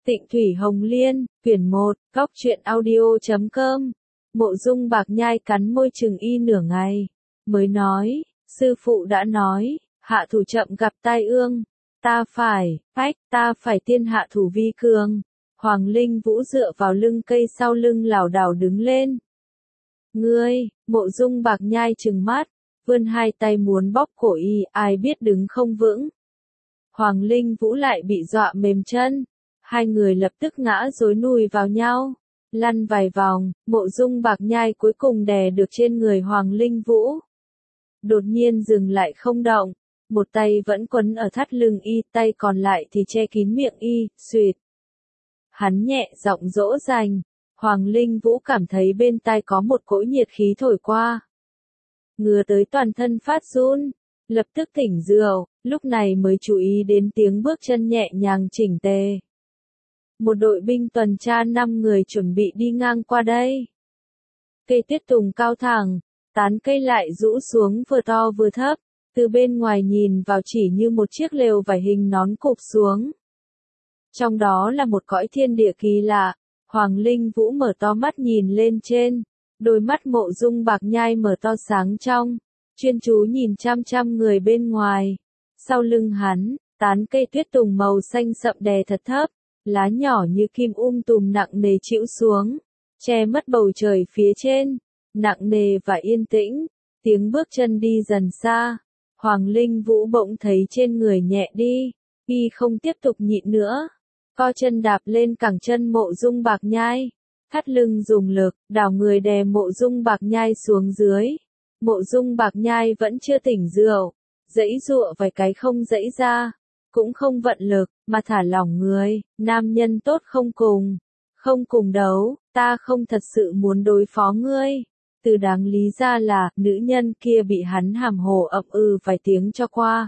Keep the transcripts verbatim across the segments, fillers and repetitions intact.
Tịnh Thủy Hồng Liên, quyển một, góc truyện audio chấm com. Mộ Dung Bạc Nhai cắn môi chừng y nửa ngày, mới nói, sư phụ đã nói, hạ thủ chậm gặp tai ương, ta phải, phách, ta phải tiên hạ thủ vi cường. Hoàng Linh Vũ dựa vào lưng cây sau lưng lảo đảo đứng lên. Ngươi, Mộ Dung Bạc Nhai trừng mắt, vươn hai tay muốn bóp cổ y, ai biết đứng không vững. Hoàng Linh Vũ lại bị dọa mềm chân. Hai người lập tức ngã rối nùi vào nhau, lăn vài vòng, Mộ Dung Bạc Nhai cuối cùng đè được trên người Hoàng Linh Vũ. Đột nhiên dừng lại không động, một tay vẫn quấn ở thắt lưng y, tay còn lại thì che kín miệng y, xuyệt. Hắn nhẹ giọng dỗ dành, Hoàng Linh Vũ cảm thấy bên tai có một cỗ nhiệt khí thổi qua. Ngứa tới toàn thân phát run, lập tức tỉnh rượu, lúc này mới chú ý đến tiếng bước chân nhẹ nhàng chỉnh tề. Một đội binh tuần tra năm người chuẩn bị đi ngang qua đây. Cây tuyết tùng cao thẳng, tán cây lại rũ xuống vừa to vừa thấp, từ bên ngoài nhìn vào chỉ như một chiếc lều vải hình nón cụp xuống. Trong đó là một cõi thiên địa kỳ lạ, Hoàng Linh Vũ mở to mắt nhìn lên trên, đôi mắt Mộ Dung Bạc Nhai mở to sáng trong, chuyên chú nhìn chăm chăm người bên ngoài. Sau lưng hắn, tán cây tuyết tùng màu xanh sậm đè thật thấp. Lá nhỏ như kim um tùm nặng nề chĩu xuống, che mất bầu trời phía trên, nặng nề và yên tĩnh, tiếng bước chân đi dần xa. Hoàng Linh Vũ bỗng thấy trên người nhẹ đi, y không tiếp tục nhịn nữa, co chân đạp lên cẳng chân Mộ Dung Bạc Nhai, thắt lưng dùng lực, đảo người đè Mộ Dung Bạc Nhai xuống dưới. Mộ Dung Bạc Nhai vẫn chưa tỉnh rượu, giãy giụa vài cái không giãy ra. Cũng không vận lực, mà thả lỏng người, nam nhân tốt không cùng, không cùng đấu, ta không thật sự muốn đối phó ngươi. Từ đáng lý ra là, nữ nhân kia bị hắn hàm hồ ậm ừ vài tiếng cho qua.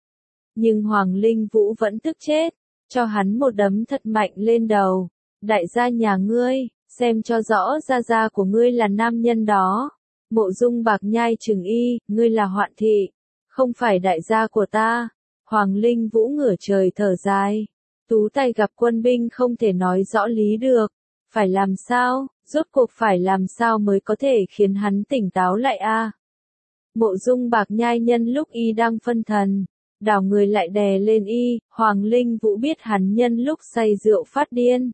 Nhưng Hoàng Linh Vũ vẫn tức chết, cho hắn một đấm thật mạnh lên đầu. Đại gia nhà ngươi, xem cho rõ gia gia của ngươi là nam nhân đó. Mộ Dung Bạc Nhai trừng y, ngươi là Hoạn Thị, không phải đại gia của ta. Hoàng Linh Vũ ngửa trời thở dài, tú tay gặp quân binh không thể nói rõ lý được, phải làm sao, rốt cuộc phải làm sao mới có thể khiến hắn tỉnh táo lại a? À? Mộ Dung Bạc Nhai nhân lúc y đang phân thần, đảo người lại đè lên y, Hoàng Linh Vũ biết hắn nhân lúc say rượu phát điên.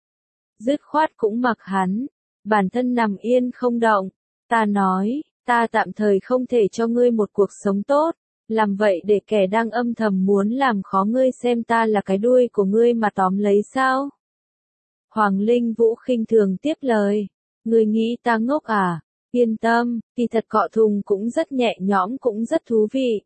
Dứt khoát cũng mặc hắn, bản thân nằm yên không động, ta nói, ta tạm thời không thể cho ngươi một cuộc sống tốt. Làm vậy để kẻ đang âm thầm muốn làm khó ngươi xem ta là cái đuôi của ngươi mà tóm lấy sao? Hoàng Linh Vũ khinh thường tiếp lời. Ngươi nghĩ ta ngốc à? Yên tâm, kỳ thật cọ thùng cũng rất nhẹ nhõm cũng rất thú vị.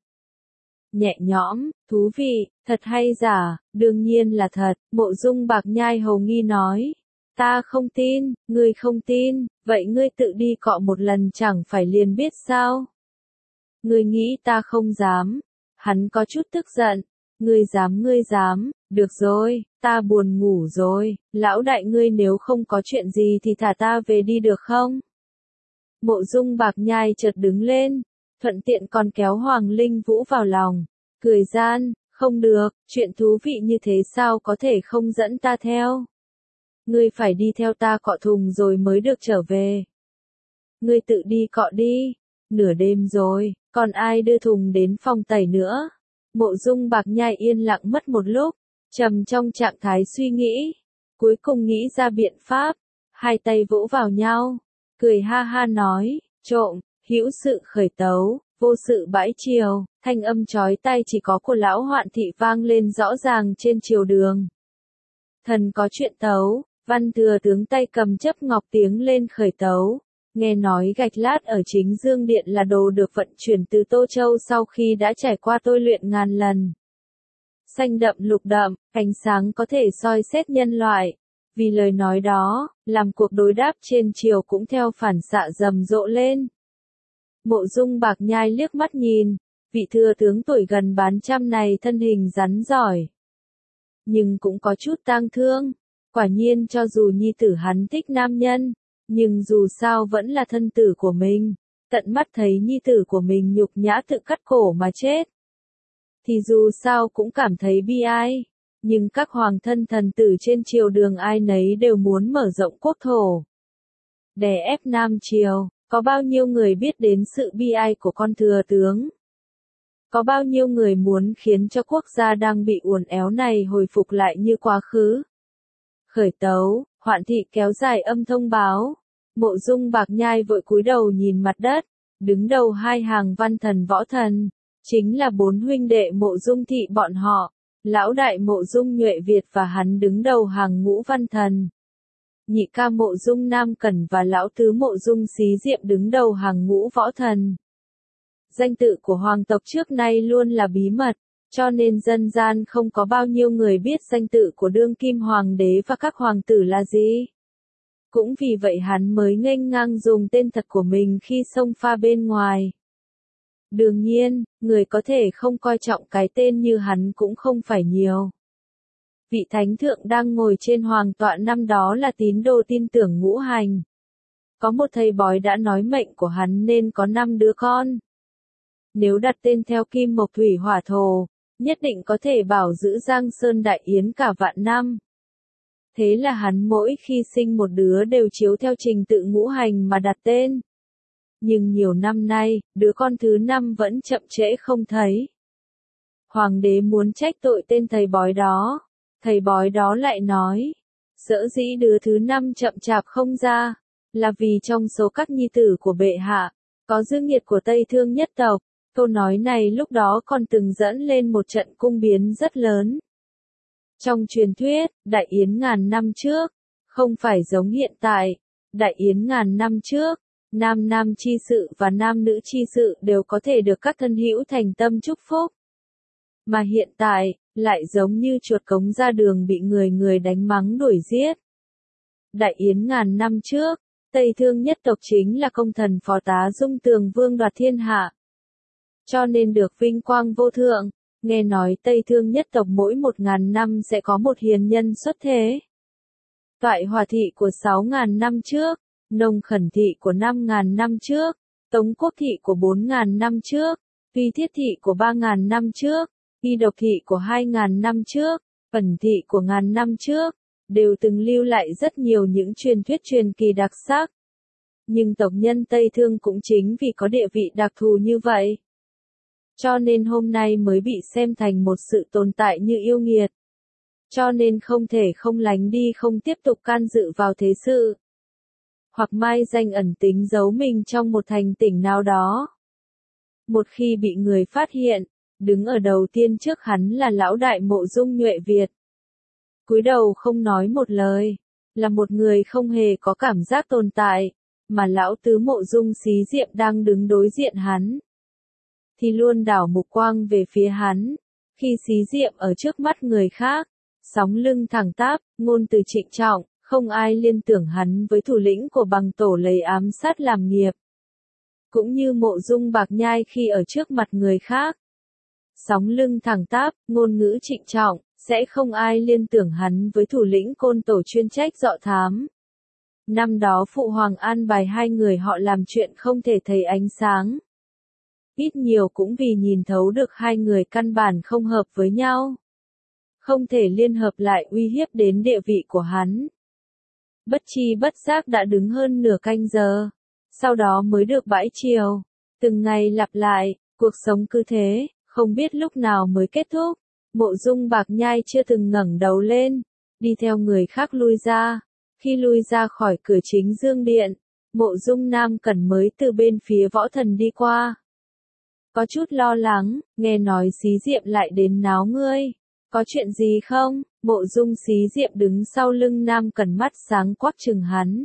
Nhẹ nhõm, thú vị, thật hay giả? Đương nhiên là thật, Mộ Dung Bạc Nhai hầu nghi nói. Ta không tin, ngươi không tin, vậy ngươi tự đi cọ một lần chẳng phải liền biết sao? Ngươi nghĩ ta không dám, hắn có chút tức giận, ngươi dám ngươi dám, được rồi, ta buồn ngủ rồi, lão đại ngươi nếu không có chuyện gì thì thả ta về đi được không? Mộ Dung Bạc Nhai chợt đứng lên, thuận tiện còn kéo Hoàng Linh Vũ vào lòng, cười gian, không được, chuyện thú vị như thế sao có thể không dẫn ta theo? Ngươi phải đi theo ta cọ thùng rồi mới được trở về. Ngươi tự đi cọ đi, nửa đêm rồi. Còn ai đưa thùng đến phòng tẩy nữa? Mộ Dung Bạc Nhai yên lặng mất một lúc, trầm trong trạng thái suy nghĩ, cuối cùng nghĩ ra biện pháp, hai tay vỗ vào nhau, cười ha ha nói, trộm, hữu sự khởi tấu, vô sự bãi triều, thanh âm chói tai chỉ có của lão Hoạn Thị vang lên rõ ràng trên triều đường. Thần có chuyện tấu, văn thừa tướng tay cầm chấp ngọc tiếng lên khởi tấu. Nghe nói gạch lát ở Chính Dương Điện là đồ được vận chuyển từ Tô Châu sau khi đã trải qua tôi luyện ngàn lần. Xanh đậm lục đậm, ánh sáng có thể soi xét nhân loại. Vì lời nói đó, làm cuộc đối đáp trên triều cũng theo phản xạ rầm rộ lên. Mộ Dung Bạc Nhai liếc mắt nhìn, vị thừa tướng tuổi gần bán trăm này thân hình rắn giỏi. Nhưng cũng có chút tang thương, quả nhiên cho dù nhi tử hắn thích nam nhân. Nhưng dù sao vẫn là thân tử của mình, tận mắt thấy nhi tử của mình nhục nhã tự cắt cổ mà chết. Thì dù sao cũng cảm thấy bi ai. Nhưng các hoàng thân thần tử trên triều đường ai nấy đều muốn mở rộng quốc thổ, đè ép Nam Triều. Có bao nhiêu người biết đến sự bi ai của con thừa tướng? Có bao nhiêu người muốn khiến cho quốc gia đang bị uốn éo này hồi phục lại như quá khứ? Khởi tấu, Hoạn thị kéo dài âm thông báo. Mộ Dung Bạc Nhai vội cúi đầu nhìn mặt đất, đứng đầu hai hàng văn thần võ thần, chính là bốn huynh đệ Mộ Dung thị bọn họ, lão đại Mộ Dung Nhuệ Việt và hắn đứng đầu hàng ngũ văn thần. Nhị ca Mộ Dung Nam Cẩn và lão tứ Mộ Dung Xí Diệm đứng đầu hàng ngũ võ thần. Danh tự của hoàng tộc trước nay luôn là bí mật, cho nên dân gian không có bao nhiêu người biết danh tự của đương kim hoàng đế và các hoàng tử là gì. Cũng vì vậy hắn mới nghênh ngang dùng tên thật của mình khi xông pha bên ngoài. Đương nhiên, người có thể không coi trọng cái tên như hắn cũng không phải nhiều. Vị thánh thượng đang ngồi trên hoàng tọa năm đó là tín đồ tin tưởng ngũ hành. Có một thầy bói đã nói mệnh của hắn nên có năm đứa con. Nếu đặt tên theo kim mộc thủy hỏa thổ, nhất định có thể bảo giữ Giang Sơn Đại Yến cả vạn năm. Thế là hắn mỗi khi sinh một đứa đều chiếu theo trình tự ngũ hành mà đặt tên. Nhưng nhiều năm nay, đứa con thứ năm vẫn chậm trễ không thấy. Hoàng đế muốn trách tội tên thầy bói đó. Thầy bói đó lại nói, sở dĩ đứa thứ năm chậm chạp không ra, là vì trong số các nhi tử của bệ hạ, có dương nhiệt của Tây Thương nhất tộc. Câu nói này lúc đó còn từng dẫn lên một trận cung biến rất lớn. Trong truyền thuyết, Đại Yến ngàn năm trước, không phải giống hiện tại, Đại Yến ngàn năm trước, nam nam chi sự và nam nữ chi sự đều có thể được các thân hữu thành tâm chúc phúc. Mà hiện tại, lại giống như chuột cống ra đường bị người người đánh mắng đuổi giết. Đại Yến ngàn năm trước, Tây Thương nhất tộc chính là công thần phó tá Dung Tường Vương đoạt thiên hạ. Cho nên được vinh quang vô thượng, nghe nói Tây Thương nhất tộc mỗi một ngàn năm sẽ có một hiền nhân xuất thế. Toại Hòa thị của sáu ngàn năm trước, Nông Khẩn thị của năm ngàn năm trước, Tống Quốc thị của bốn ngàn năm trước, Tuy Thiết thị của ba ngàn năm trước, Y Độc thị của hai ngàn năm trước, Ẩn thị của ngàn năm trước, đều từng lưu lại rất nhiều những truyền thuyết truyền kỳ đặc sắc. Nhưng tộc nhân Tây Thương cũng chính vì có địa vị đặc thù như vậy, cho nên hôm nay mới bị xem thành một sự tồn tại như yêu nghiệt. Cho nên không thể không lánh đi không tiếp tục can dự vào thế sự. Hoặc mai danh ẩn tính giấu mình trong một thành tỉnh nào đó. Một khi bị người phát hiện, đứng ở đầu tiên trước hắn là lão đại Mộ Dung Nhuệ Việt. Cúi đầu không nói một lời, là một người không hề có cảm giác tồn tại, mà lão tứ Mộ Dung Xí Diệm đang đứng đối diện hắn, thì luôn đảo mục quang về phía hắn. Khi Xí Diệm ở trước mắt người khác, sóng lưng thẳng tắp, ngôn từ trịnh trọng, không ai liên tưởng hắn với thủ lĩnh của Bằng Tổ lấy ám sát làm nghiệp. Cũng như Mộ Dung Bạc Nhai khi ở trước mặt người khác, sóng lưng thẳng tắp, ngôn ngữ trịnh trọng, sẽ không ai liên tưởng hắn với thủ lĩnh Côn Tổ chuyên trách dọ thám. Năm đó Phụ Hoàng an bài hai người họ làm chuyện không thể thấy ánh sáng. Ít nhiều cũng vì nhìn thấu được hai người căn bản không hợp với nhau. Không thể liên hợp lại uy hiếp đến địa vị của hắn. Bất chi bất giác đã đứng hơn nửa canh giờ. Sau đó mới được bãi triều. Từng ngày lặp lại, cuộc sống cứ thế, không biết lúc nào mới kết thúc. Mộ Dung Bạc Nhai chưa từng ngẩng đầu lên, đi theo người khác lui ra. Khi lui ra khỏi cửa chính dương điện, Mộ Dung Nam Cẩn mới từ bên phía võ thần đi qua. Có chút lo lắng, nghe nói Xí Diệm lại đến náo ngươi. Có chuyện gì không? Mộ Dung Xí Diệm đứng sau lưng Nam Cẩn mắt sáng quắc chừng hắn.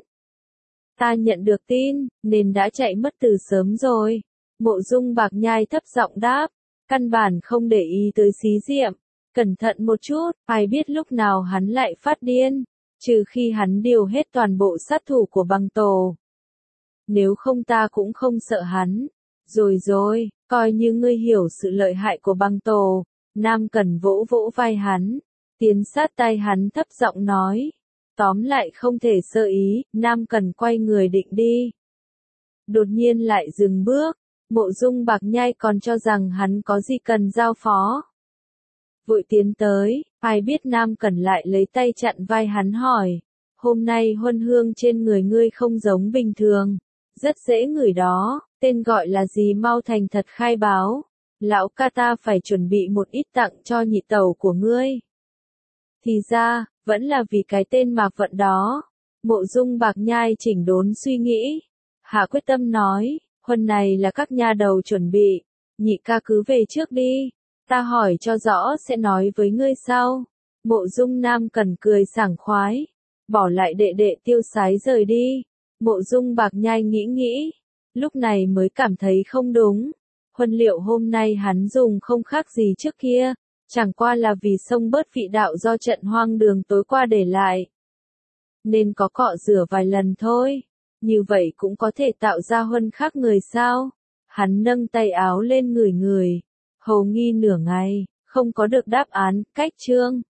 Ta nhận được tin, nên đã chạy mất từ sớm rồi. Mộ Dung Bạc Nhai thấp giọng đáp, căn bản không để ý tới Xí Diệm. Cẩn thận một chút, ai biết lúc nào hắn lại phát điên, trừ khi hắn điều hết toàn bộ sát thủ của Bằng Tổ. Nếu không ta cũng không sợ hắn. Rồi rồi, coi như ngươi hiểu sự lợi hại của Bằng Tổ. Nam Cẩn vỗ vỗ vai hắn, tiến sát tay hắn thấp giọng nói. Tóm lại không thể sơ ý, Nam Cẩn quay người định đi. Đột nhiên lại dừng bước, Mộ Dung Bạc Nhai còn cho rằng hắn có gì cần giao phó. vội tiến tới, ai biết Nam Cẩn lại lấy tay chặn vai hắn hỏi, hôm nay huân hương trên người ngươi không giống bình thường, rất dễ ngửi đó, tên gọi là gì mau thành thật khai báo, lão ca ta phải chuẩn bị một ít tặng cho nhị tẩu của ngươi. Thì ra, vẫn là vì cái tên Mạc Vận đó. Mộ Dung Bạc Nhai chỉnh đốn suy nghĩ, hạ quyết tâm nói, huân này là các nha đầu chuẩn bị, nhị ca cứ về trước đi, ta hỏi cho rõ sẽ nói với ngươi sau. Mộ Dung Nam Cẩn cười sảng khoái, bỏ lại đệ đệ tiêu sái rời đi. Mộ Dung Bạc Nhai nghĩ nghĩ, lúc này mới cảm thấy không đúng, huân liệu hôm nay hắn dùng không khác gì trước kia, chẳng qua là vì xông bớt vị đạo do trận hoang đường tối qua để lại. Nên có cọ rửa vài lần thôi, như vậy cũng có thể tạo ra huân khác người sao? Hắn nâng tay áo lên ngửi ngửi, hầu nghi nửa ngày, không có được đáp án, cách chương.